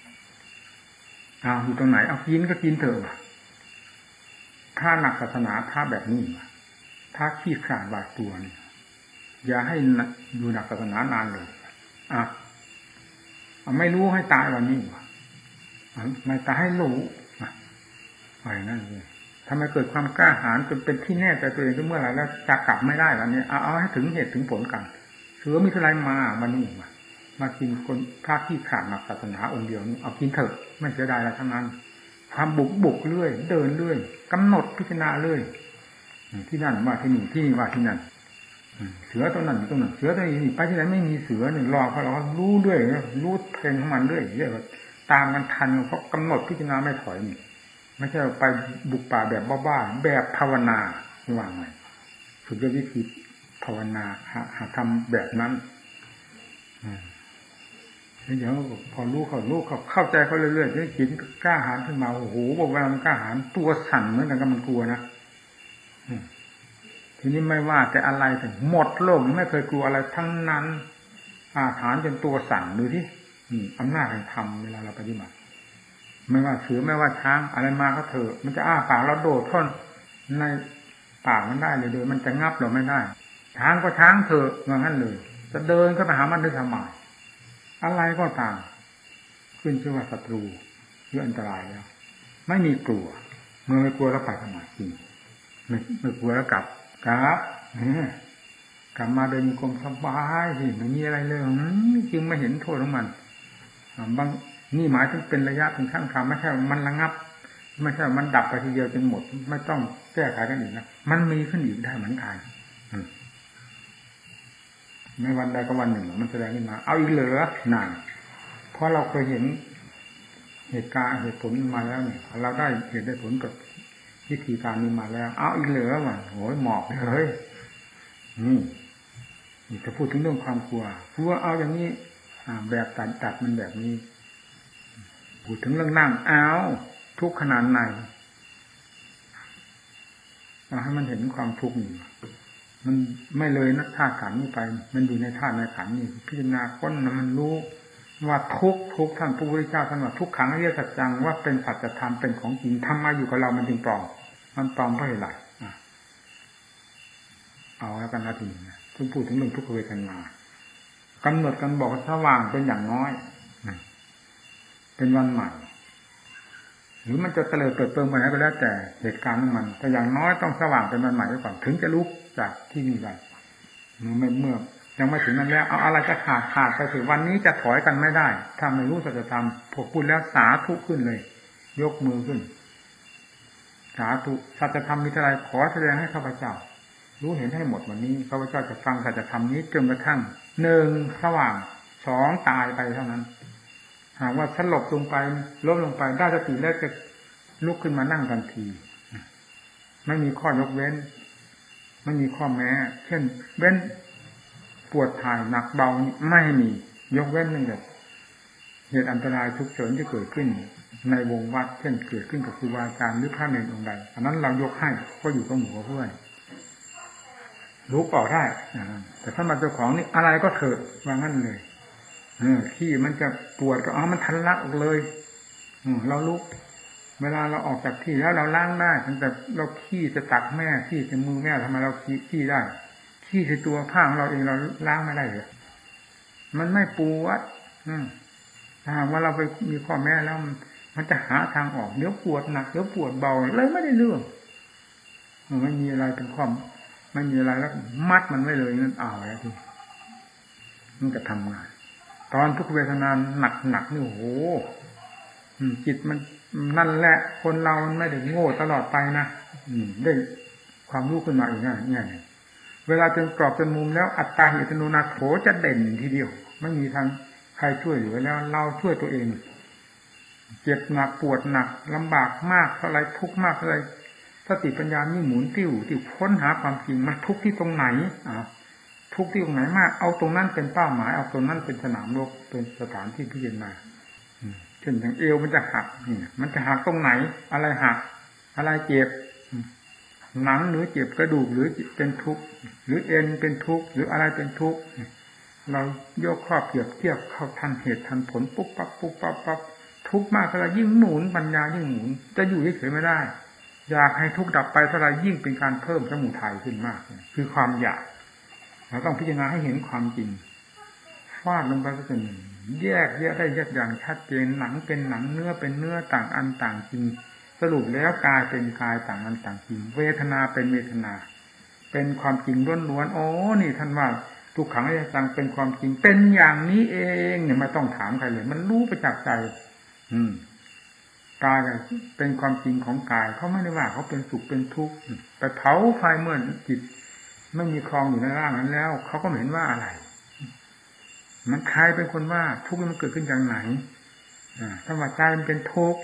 อยู่ตรงไหนเอากินก็กินเถอะถ้าหนักศาสนาถ้าแบบนี้ถ้าขี้ขลาดบาดตัวนี่อย่าให้อยู่หนักศาสนานานเลยไม่รู้ให้ตายวันนี้ไม่ตายให้รู้ไปนั่นเลยทำไมเกิดความกล้าหาญจนเป็นที่แน่ใจตัวเองก็เมื่อไหร่แล้วจะกลับไม่ได้วันนี้เอาให้ถึงเหตุถึงผลกันเสือมีเท่าไรมาวันนี้มากินคนพระที่ขาดหนักศาสนาองค์เดียวนี่เอากินเถอะไม่เสียดายอะไรทั้งนั้นความบุกเรื่อยเดินเรื่อยกำหนดพิจารณาเรื่อยที่นั่นว่าที่นี่ที่นี่ว่าที่นั่นเสือตัวนั้นตัวนั้นเสือตัวนี้ไปที่ไหนไม่มีเสือหนึ่งรอเพราะเรารู้ด้วยรู้เพลงของมันเรื่อยเรื่อยตามกันทันเพราะกำหนดพิจารณาไม่ถอยนี่ไม่ใช่ไปบุกป่าแบบบ้าๆแบบภาวนาว่าไงฝึกด้วยวิธีภาวนาหาทำแบบนั้นเดี๋ยวพอรู้เขาเข้าใจเขาเรื่อยๆจะจิตกล้าหาญขึ้นมาโอ้โหบอกว่ามันกล้าหาญตัวสั่นเหมือนกันกับมันกลัวนะทีนี้ไม่ว่าแต่อะไรแต่หมดโลกไม่เคยกลัวอะไรทั้งนั้นอาถรรพ์จนตัวสั่นดูที่อำนาจแห่งธรรมเวลาเราปฏิบัติไม่ว่าเสือไม่ว่าช้างอะไรมาก็เถอะมันจะอ้าปากเราโดดท่อนในปากมันได้เลยโดยมันจะงับเราไม่ได้ช้างก็ช้างเถอะอย่างนั้นเลยจะเดินก็ไปหามันด้วยทำไมอะไรก็ตามขึ้นชื่อว่าศัตรูหรืออันตรายแล้วไม่มีกลัวเมื่อไม่กลัวแล้วไปทำไมจริงไม่กลัวแล้วกลับมาเดินกรมสบายสิไม่มีอะไรเลยจึงไม่เห็นโทษของมันบางนี่หมายถึงเป็นระยะเป็นขั้นคำไม่ใช่มันระงับไม่ใช่มันดับไปทีเดียวจนหมดไม่ต้องแก้ไขกันอีกนะมันมีขึ้นอีกได้เหมือนกันในวันใดก็วันหนึ่งมันแสดงขึ้นมาเอาอีกเหลือนานเพราะเราเคยเห็นเหตุการณ์เหตุผลมาแล้วเนี่ยเราได้เหตุได้ผลกับวิธีการนี้มาแล้วเอาอีกเหลือว่ะโหยหมอกเลยนี่จะพูดถึงเรื่องความกลัวเอาอย่างนี้แบบตัดมันแบบนี้พูดถึงเรื่องนั่งเอาทุกขนาดไหนเอาให้มันเห็นความทุกข์นี่มันไม่เลยนักธาตุขันธ์นี้ไปมันอยู่ในธาตุในขันธ์นี่พิจารณาค้นนะมันรู้ว่าทุกท่านพระพุทธเจ้าท่านว่าทุกขังอริยสัจจังว่าเป็นสัจธรรมเป็นของจริงทำมาอยู่กับเรามันจึงปลอมมันปลอมเพราะอะไรเอาแล้วกันนะทีนี้ทุกพูดถึงเรื่องทุกขเวทนากำหนดกันบอกสว่างเป็นอย่างน้อยเป็นวันใหม่หรือมันจะเตลิดเปิดเปิงไปไหนก็แล้วแต่เหตุการณ์ของมันแต่อย่างน้อยต้องสว่างเป็นวันใหม่ไว้ก่อนถึงจะลุกจากที่นี่ได้เมื่อยังไม่ถึงนั้นแล้วเอาอะไรจะขาดไปถึงวันนี้จะถอยกันไม่ได้ถ้าไม่รู้สัจธรรมพอพูดแล้วสาธุขึ้นเลยยกมือขึ้นสาธุสัจธรรมมีอะไรขอแสดงให้ข้าพเจ้ารู้เห็นให้หมดวันนี้ข้าพเจ้าจะฟังสัจธรรมนี้จนกระทั่ง1สว่าง2ตายไปเท่านั้นหากว่าสลบลงไปล้มลงไปได้สติแล้วจะลุกขึ้นมานั่งทันทีไม่มีข้อยกเว้นไม่มีข้อแม้เช่นเว้นปวดถ่ายหนักเบาไม่มียกเว้นนั่นแหละเหตุอันตรายฉุกเฉินที่เกิดขึ้นในวงวัดเช่นเกิดขึ้นกับครูบาอาจารย์หรือพระเนรองค์ใดอันนั้นเรายกให้ก็อยู่กับหมู่กับเพื่อนลุกออกได้แต่ถ้ามาเจ้าของนี่อะไรก็เถิดว่างั้นเลยขี้มันจะปวดก็มันทันลักออกเลยเราลุกเวลาเราออกจากที่แล้วเราล้างได้ตั้งแต่เราขี้จะตักแม่ขี้จะมือแม่ทำไมเราขี้ได้ขี้ในตัวผ้าของเราเองเราล้างไม่ได้เลยมันไม่ปวดถ้าว่าเราไปมีข้อแม่แล้วมันจะหาทางออกเดี๋ยวปวดหนักเดี๋ยวปวดเบาเลยไม่ได้เรื่องไม่มีอะไรเป็นข้อไม่มีอะไรแล้วมัดมันไว้เลยนั่นเอาแล้วทีมันจะทำงานตอนทุกเวทนาหนักนี่โอ้โหจิตมันนั่นแหละคนเรามันไม่ได้โง่ตลอดไปนะได้ความรู้ขึ้นมาอีกง่ายเวลาจนกรอบจนมุมแล้วอัตตาหิตโนนาโถจะเด่นทีเดียวไม่มีทางใครช่วยเหลือแล้วเราช่วยตัวเองเจ็บหนักปวดหนักลำบากมากเท่าไรทุกข์มากเท่าไรสติปัญญายิ่งหมุนติ้วค้นหาความจริงมันทุกข์ที่ตรงไหนทุกข์ที่ตรงไหนมากเอาตรงนั้นเป็นเป้าหมายเอาตรงนั้นเป็นสนามรบเป็นสถานที่พิจารณาเช่นอย่างเอวมันจะหักมันจะหักตรงไหนอะไรหักอะไรเจ็บหนังหรือเจ็บกระดูกหรือเป็นทุกข์หรือเอ็นเป็นทุกข์หรืออะไรเป็นทุกข์เราโยกครอบเปรียบเทียบเข้าทันเหตุทันผลปุ๊บปั๊บปุ๊บปั๊บปั๊บทุกข์มากเท่าไรยิ่งหมุนปัญญายิ่งหมุนจะอยู่เฉยๆไม่ได้อยากให้ทุกข์ดับไปเท่าไรยิ่งเป็นการเพิ่มสมุทัยขึ้นมากคือความอยากเราต้องพิจารณาให้เห็นความจริงฟาดลงไปก็จะแยกได้แยกอย่างชัดเจนหนังเป็นหนังเนื้อเป็นเนื้อต่างอันต่างจริงสรุปแล้วกายเป็นกายต่างอันต่างจริงเวทนาเป็นเวทนาเป็นความจริงล้วนๆโอ้นี่ท่านว่าทุกขังอริยสัจเป็นความจริงเป็นอย่างนี้เองเนี่ยไม่ต้องถามใครเลยมันรู้ประจักษ์ใจกายเป็นความจริงของกายเขาไม่ได้ว่าเขาเป็นสุขเป็นทุกข์แต่เผาไฟเมื่อจิตไม่มีคลองอยู่ในร่างนั้นแล้วเขาก็ไม่เห็นว่าอะไรมันใครเป็นคนว่าทุกข์มันเกิดขึ้นจากไหนถ้าว่าใจมันเป็นทุกข์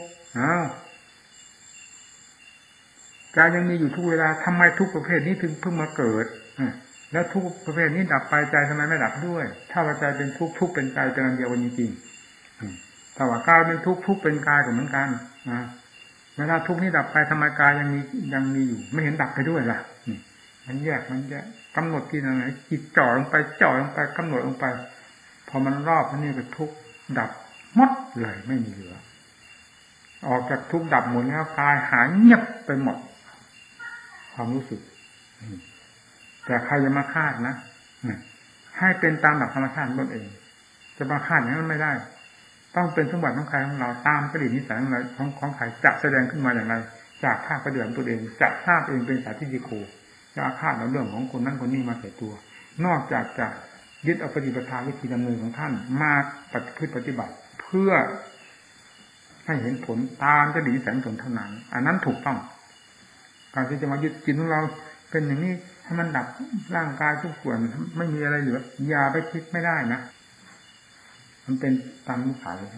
กายยังมีอยู่ทุกเวลาทำไมทุกประเภทนี้ถึงเพิ่งมาเกิดแล้วทุกประเภทนี้ดับไปใจทำไมไม่ดับด้วยถ้าว่าใจเป็นทุกข์ทุกข์เป็นใจเป็นอันเดียวกันจริงๆถ้าว่ากายเป็นทุกข์ทุกข์เป็นกายก็เหมือนกันเวลาทุกข์นี้ดับไปทำไมกายยังมีอยู่ไม่เห็นดับไปด้วยล่ะมันแยกกำหนดที่ไหนจิตจ่อลงไปกำหนดลงไปพอมันรอบนี่ก็ทุกข์ดับหมดเลยไม่มีเหลือออกจากทุกข์ดับหมดแล้วกายหายเงียบไปหมดความรู้สึกแต่ใครจะมาคาดนะให้เป็นตามหลักธรรมชาติตนเองจะมาคาดอย่างนั้นไม่ได้ต้องเป็นสมบัติของใครของเราตามจริตนิสัยของใครจะแสดงขึ้นมาอย่างไรจากภาคปฏิบัติตัวเองจะทราบเองเป็นสาธิติโกจะอาฆาตเอาเรื่องของคนนั้นคนนี้มาใส่ตัวนอกจากจะยึดเอาปฏิปทาวิธีดำเนินของท่านมาปฏิบัติเพื่อให้เห็นผลตามจริตนิสัยของเท่านั้นอันนั้นถูกต้องการที่จะมายึดจิตของเราเป็นอย่างนี้ให้มันดับร่างกายทุกส่วนไม่มีอะไรเหลืออย่าไปคิดไม่ได้นะมันเป็นตามนิสัย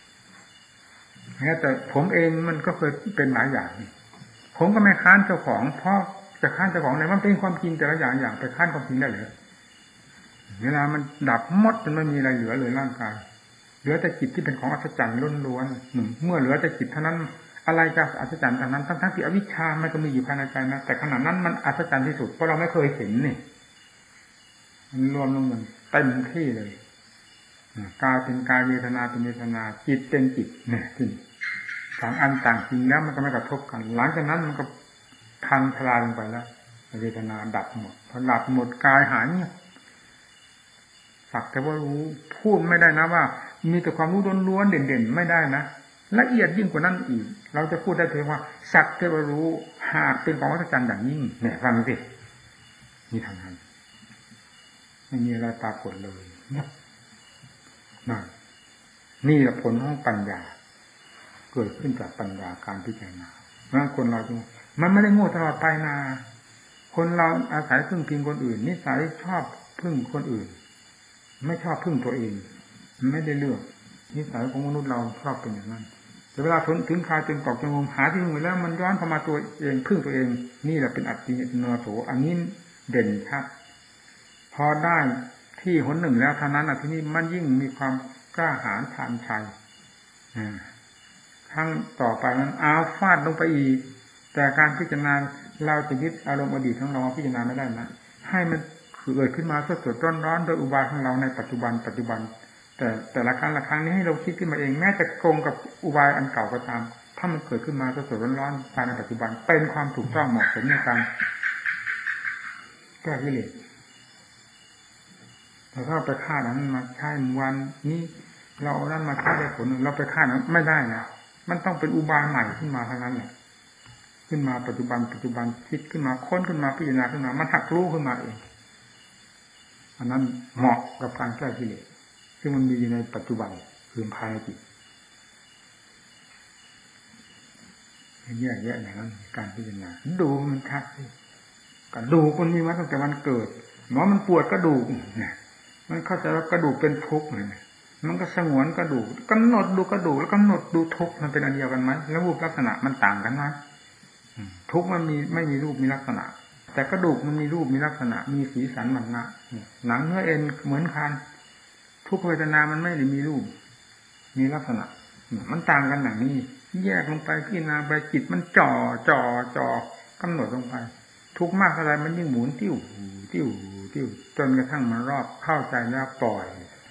แต่ผมเองมันก็เคยเป็นหลายอย่างผมก็ไม่ค้านเจ้าของเพราะจะค้านเจ้าของไหนมันเป็นความจริงแต่ละอย่างไปค้านความจริงได้เลยเวลามันดับหมดจนไม่มีอะไรเหลือเลยร่างกายเหลือแต่จิตที่เป็นของอัศจรรย์ล้วนๆเมื่อเหลือแต่จิตเท่านั้นอะไรจะอัศจรรย์จากนั้นทั้งที่อวิชชามันก็มีอยู่ภายในใจนะแต่ขณะนั้นมันอัศจรรย์ที่สุดเพราะเราไม่เคยเห็นนี่มันรวมลงอย่างเต็มที่เลยกายเป็นกายเวทนาเป็นเวทนาจิตเป็นจิตเนี่ยที่ต่างอันต่างจริงแล้วมันก็ไม่กระทบกันหลังจากนั้นมันก็พังทลายลงไปแล้วเวทนาดับหมดพอดับหมดกายหายเงียบสักแต่ว่ารู้พูดไม่ได้นะว่ามีแต่ความรู้ล้วนๆเด่นๆไม่ได้นะละเอียดยิ่งกว่านั้นอีกเราจะพูดได้เพียงว่าสักแต่ว่ารู้หากเป็นของวัฏจักรอย่างยิ่งเนี่ยฟังสินี่ทำงานไม่มีอะไรปรากฏเลยนี่แหละผลของปัญญาเกิดขึ้นจากปัญญาการพิจารณาเพราะคนเราจริงมันไม่ได้โง่ตลอดไปนะคนเราอาศัยพึ่งพิงคนอื่นนิสัยชอบพึ่งคนอื่นไม่ชอบพึ่งตัวเองไม่ได้เลือกนิสัยของมนุษย์เราชอบเป็นอย่างนั้นแต่เวลาถึงคราวจนตอกจนงมหาที่พึ่งไปแล้วมันย้อนเข้ามาตัวเองพึ่งตัวเองนี่แหละเป็นอัตติโนโสอันนี้เด่นชัดพอได้ที่หนหนึ่งแล้วเท่านั้นทีนี้มันยิ่งมีความกล้าหาญชาญชัยครั้งต่อไปนั้นเอาฟาดลงไปอีกแต่การพิจารณาเราจะยึดอารมณ์อดีตของเราพิจารณาไม่ได้นะให้มันเกิดขึ้นมาสดๆร้อนๆโดยอุบายของเราในปัจจุบันแต่ละครั้งนี้ให้เราคิดขึ้นมาเองแม้จะตรงกับอุบายอันเก่าก็ตามถ้ามันเกิดขึ้นมาสดๆร้อนๆภายในปัจจุบันเป็นความถูกต้องเหมาะสมในการแก้กิเลสแต่ถ้าไปฆ่านั้นมาใช้วันนี้เราเอานั้นมาใช้ได้ผลเราไปฆ่านั้นไม่ได้นะมันต้องเป็นอุบายใหม่ขึ้นมาเท่านั้นแหละขึ้นมาปัจจุบันคิดขึ้นมาค้นขึ้นมาพิจารณาขึ้นมามันหักรู้ขึ้นมาเองอันนั้นเหมาะกับการแก้กิเลสซึ่งมันมีอยู่ในปัจจุบันคือภายในจิตแยกอย่างนั้นการพิจารณาดูมันชัดสิกระดูกมันมีมาตั้งแต่วันเกิดหมอมันปวดกระดูกเนี่ยมันเข้าใจว่ากระดูกเป็นทุกข์เนี่ยมันก็สงวนกระดูกกำหนดดูกระดูกแล้วกำหนดดูทุกข์มันเป็นอันเดียวกันไหมแล้วรูปลักษณะมันต่างกันไหมทุกข์มันมีไม่มีรูปมีลักษณะแต่กระดูกมันมีรูปมีลักษณะมีสีสันมันนะหนังเนื้อเอ็นเหมือนกันทุกเวทนามันไม่ได้มีรูปมีลักษณะมันต่างกันอย่างนี้แยกลงไปพิจารณาไปจิตมันจ่อกำหนดลงไปทุกข์มากอะไรมันยิ่งหมุนติ้วจนกระทั่งมันรอบเข้าใจแล้วปล่อย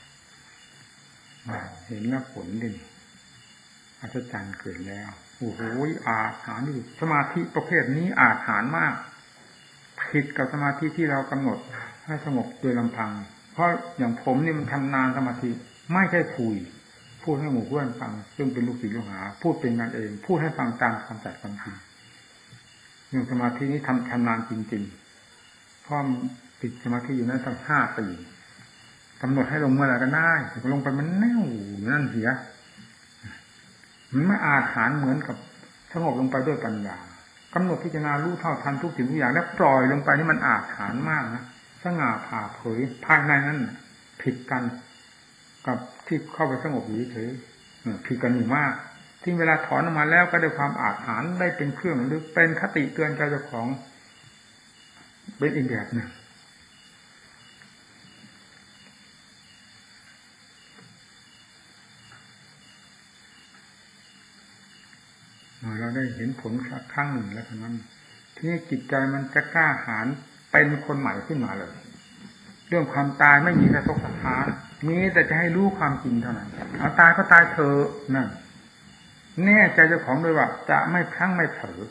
เห็นแล้วผลดิอัศจรรย์เกิดแล้วโอ้โหอาถรรพ์นี่สมาธิประเภทนี้อาถรรพ์มากผิดกับสมาธิที่เรากำหนดให้สงบโดยลำพังเพราะอย่างผมนี่มันทำนานสมาธิไม่ใช่คุยพูดให้หมู่เพื่อนฟังซึ่งเป็นลูกศิษย์ลูกหาพูดเป็นกันเองพูดให้ฟังตามความจัดความจริงเรื่องสมาธินี้ทำนานจริงๆเพราะติดสมาธิอยู่นั้นตั้ง5 ปีกำหนดให้ลงเมื่อไหร่ก็ได้ลงไปมันแน่วนั่นเสียมันไม่อาถรรพ์เหมือนกับสงบลงไปด้วยปัญญากำหนดพิจารณารู้เท่าทันทุกสิ่งทุกอย่างแล้วปล่อยลงไปนี่มันอาถรรพ์มากนะสง่าผ่าเผยภายในนั้นผิดกันกับที่เข้าไปสงบอยู่เฉยผิดกันอยู่มากที่เวลาถอนออกมาแล้วก็ได้ความอาถรรพ์ได้เป็นเครื่องหรือเป็นคติเตือนใจเจ้าของเป็นอีกแบบหนึ่งเราได้เห็นผลสักครั้งหนึ่งแล้วเท่านั้นที่นี่จิตใจมันจะกล้าหาญเป็นคนใหม่ขึ้นมาเลยเรื่องความตายไม่มีกระทบกระทานมีแต่จะให้รู้ความจริงเท่านั้นเอาตายก็ตายเถอะนั่นแน่ใจเจ้าของด้วยว่าจะไม่พลั้งไม่เผลอ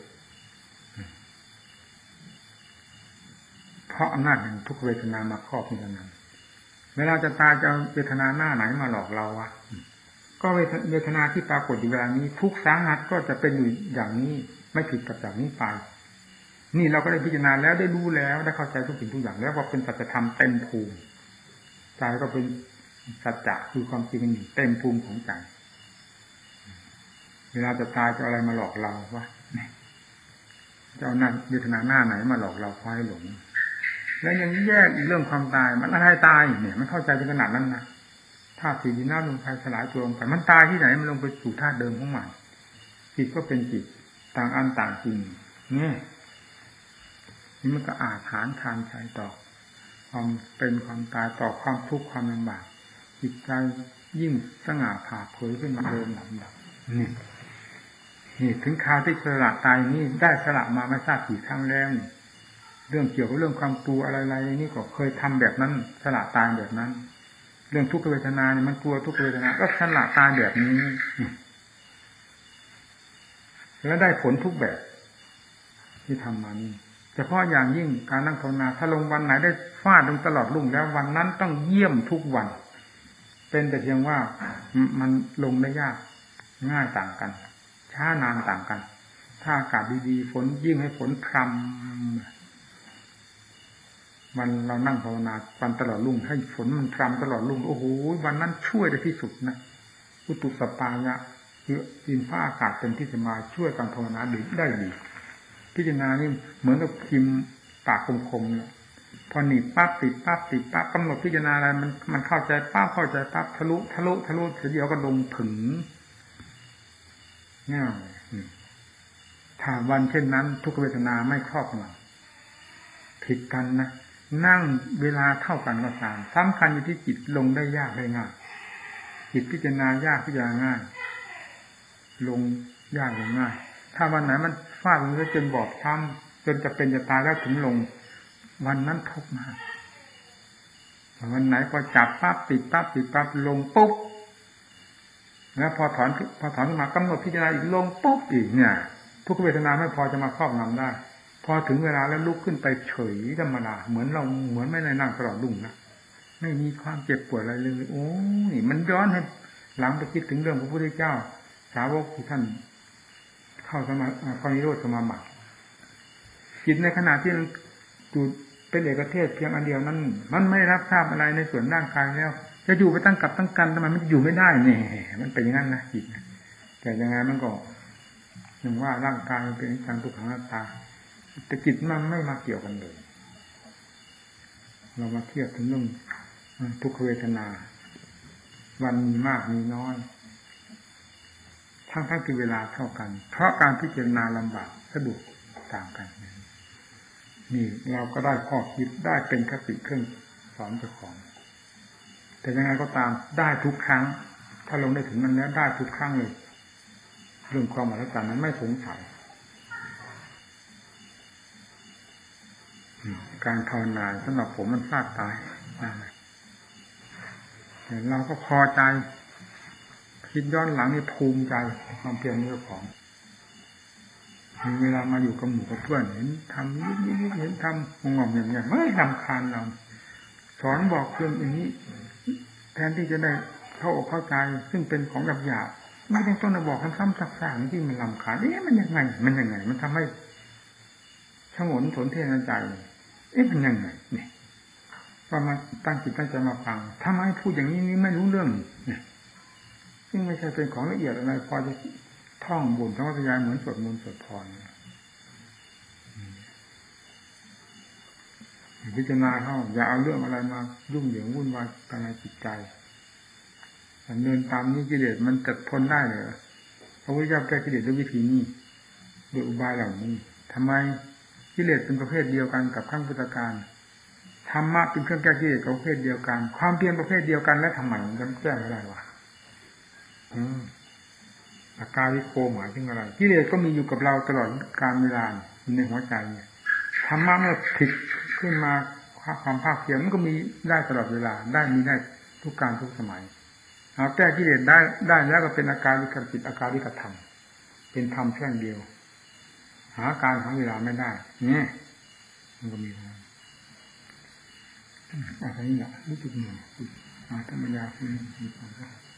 เพราะอำนาจแห่งทุกเวทนามาครอบงำนั้นเวลาจะตายจะเวทนาหน้าไหนมาหลอกเราวะก็เวทนาที่ปรากฏอยู่เวลานี้ทุกสาหัสก็จะเป็นอยู่อย่างนี้ไม่ผิดกับจากนี้ไปนี่เราก็ได้พิจารณาแล้วได้รู้แล้วได้เข้าใจทุกสิ่งทุกอย่างแล้วว่าเป็นสัจธรรมเต็มภูมิใจก็เป็นสัจจะคือความจริงอยู่เต็มภูมิของใจเวลาจะตายจะอะไรมาหลอกเราวะจะเอาหน้าเวทนาหน้าไหนมาหลอกเราคอยหลงแล้วยังแยกอีกเรื่องความตายมันอะไรตายเนี่ยมันเข้าใจถึงขนาดนั้นนะธาตุสี่ดินน้ำลมไฟสลายตัวลงไปมันตายที่ไหนมันลงไปสู่ธาตุเดิมของมันจิตก็เป็นจิตต่างอันต่างจริงนี่มันก็อาถรรพ์ทางใจต่อความเป็นความตายต่อความทุกข์ความลำบากจิตใจยิ่งสง่าผ่าเผยขึ้นมาเดิมหลังนี่ถึงคราวที่สละตายนี่ได้สละมาไม่ทราบกี่ครั้งแล้วเรื่องเกี่ยวกับเรื่องความกลัวอะไรๆนี่ก็เคยทำแบบนั้นสละตายแบบนั้นเรื่องทุกขเวทนาเนี่ยมันกลัวทุกขเวทนาก็สละตายแบบนี้แล้วได้ผลทุกแบบที่ทำมานี่เฉพาะอย่างยิ่งการนั่งภาวนาถ้าลงวันไหนได้ฟาดลงตลอดรุ่งแล้ววันนั้นต้องเยี่ยมทุกวันเป็นแต่เพียงว่ามันลงได้ยากง่ายต่างกันช้านานต่างกันถ้าอากาศดีๆฝนยิ่งให้ฝนพรำวันเรานั่งภาวนาวันตลอดรุ่งให้ฝนมันพรำตลอดรุ่งโอ้โหวันนั้นช่วยได้ที่สุดนะอุตุสปายะคือดินฟ้าอากาศเป็นที่จะมาช่วยการภาวนาได้ดีพิจารณานี่เหมือนกับพิมพ์ปากคมๆเนี่ยพอหนีบปั๊บติดปั๊บติดปั๊บกำหนดพิจารณาอะไรมันเข้าใจปั๊บเข้าใจปั๊บทะลุทีเดียวก็ลงถึงง่ายถ้าวันเช่นนั้นทุกเวทนาไม่ครอบงำผิดกันนะนั่งเวลาเท่ากันก็ตามสำคัญอยู่ที่จิตลงได้ยากได้ง่ายจิตพิจารณายากพิจารณาง่ายลงยากลงง่ายถ้าวันไหนมันฟาดลงจนบอบช้ำจนจะเป็นจะตายแล้วถึงลงวันนั้นทุกข์มากวันไหนพอจับปั๊บติดปั๊บลงปุ๊บแล้วพอถอนขึ้นมากำหนดพิจารณาอีกลงปุ๊บอีกเนี่ยทุกเวทนาไม่พอจะมาครอบงำได้พอถึงเวลาแล้วลุกขึ้นไปเฉยธรรมดาเหมือนไม่ได้นั่งตลอดรุ่งนะไม่มีความเจ็บปวดอะไรเลยโอ้ยมันย้อนให้หลังไปคิดถึงเรื่องพระพุทธเจ้าสาวกที่ท่านเข้าเข้านิโรธสมาบัติจิตในขณะที่จุดเป็นเอกเทศเพียงอันเดียวนั้นมันไม่รับทราบอะไรในส่วนร่างกายแล้วจะอยู่ไปตั้งกับตั้งกันทำไมมันอยู่ไม่ได้เนี่ยมันเป็นอย่างนั้นนะจิตแต่ยังไงมันก็อย่างว่าร่างกายมันเป็นอนิจจังทุกขังอนัตตาแต่จิตมันไม่มาเกี่ยวกันเลยเรามาเทียบถึงเรื่องทุกขเวทนาวันมีมากมีน้อยทั้งที่เวลาเท่ากันเพราะการพิจารณาลำบากสะดวกต่างกันนี่เราก็ได้ข้อคิดได้เป็นคติเครื่องสอนเจ้าของแต่ยังไงก็ตามได้ทุกครั้งถ้าลงได้ถึงนั้นแล้วได้ทุกครั้งเลยเรื่องความอัศจรรย์นั้นไม่สงสัยการภาวนาสำหรับผมมันพลาดตายแต่เราก็พอใจคิดย้อนหลังนี่ภูมิใจความเพียรเรื่องของเวลามาอยู่กับหมู่กับเพื่อนเห็นทำยิ่งเห็นทำงงๆอย่างเงี้ยไม่รำคาญเราสอนบอกเพื่อนอย่างนี้แทนที่จะได้เข้าอกเข้าใจซึ่งเป็นของหยาบๆไม่ต้องบอกซ้ำๆซักๆที่มันรำคาญมันยังไงมันทำให้ฉงนสนเทนใจมันยังไงเนี่ยพอมาตั้งจิตตั้งใจมาฟังทำไมพูดอย่างนี้นี่ไม่รู้เรื่องเนี่ยซึ่งไม่ใช่เป็นของละเอียดอะไรพอจะท่องบุญท่องวิทยาเหมือนสวดมนต์สวดพรพิจารณาเข้าอย่าเอาเรื่องอะไรมายุ่งเหยิงวุ่นวายภายในจิตใจเดินตามนี้กิเลสมันจะทนได้เลยพระพุทธเจ้าแก้กิเลสด้วยวิธีนี้ด้วยอุบายเหล่านี้ทำไมกิเลสเป็นประเภทเดียวกันกับขั้งพุทธการธรรมะเป็นเครื่องแก้กิเลสประเภทเดียวกันความเพียรประเภทเดียวกันแล้วทำไมมันจะแก้ไม่ได้วะอาการวิโกหมายถึงอะไรกิเลสก็มีอยู่กับเราตลอดการเวลาในหัวใจเนี่ยธรรมะเมื่อผิดขึ้นมาความภาคเพียรมันก็มีได้ตลอดเวลาได้ทุกการทุกสมัยเอาแก้กิเลสได้แล้วก็เป็นอาการวิกจิตอาการวิกธรรมเป็นธรรมแท่งเดียวหาการของเวลาไม่ได้เนี่ยมันก็มีอะไรนี่แหละรู้สึกเหนื่อยธรรมยาคือมีความ